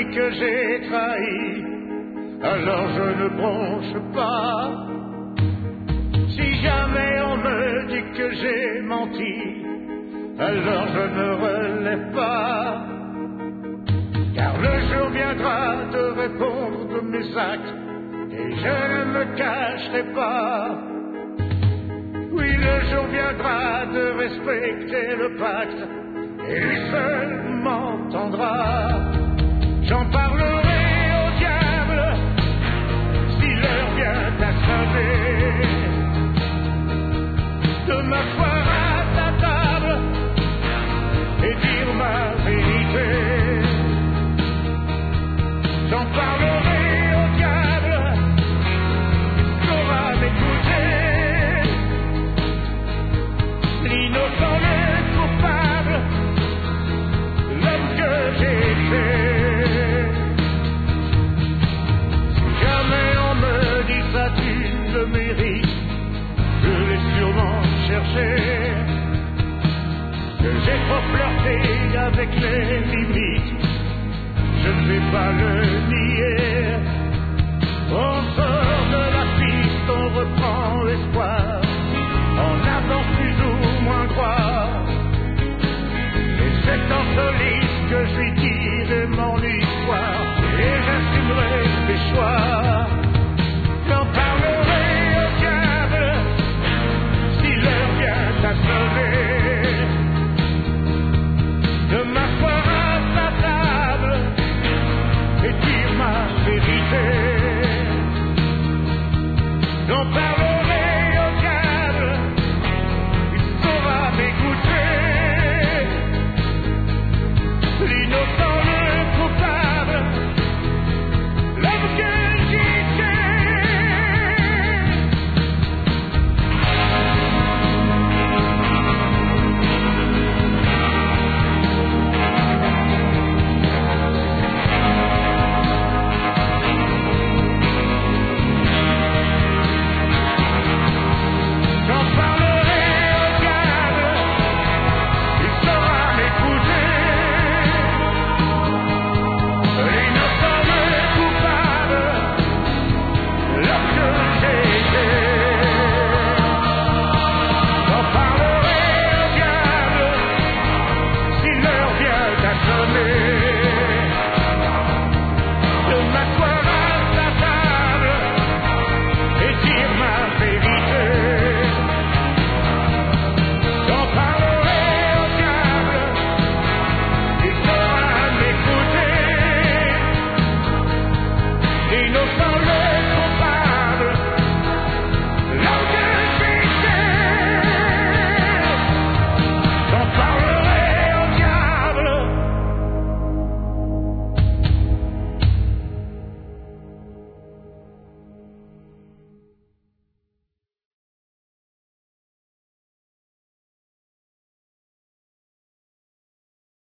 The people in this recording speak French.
dit que j'ai trahi, alors je ne bronche pas. Si jamais on me dit que j'ai menti, alors je ne relève pas. Car le jour viendra de répondre de mes actes, et je ne me cacherai pas. Oui, le jour viendra de respecter le pacte, et lui seul m'entendra. J'en parlerai au diable, si l'heure vient à sonner, de m'asseoir à ta table et dire ma vérité. J'en parlerai au diable, t'auras m'écouter. L'innocent, le coupable, l'homme que j'ai fait. Si jamais on me dit ça, tu le mérites, je l'ai sûrement cherché. Que j'ai trop flirté avec les limites, je ne vais pas le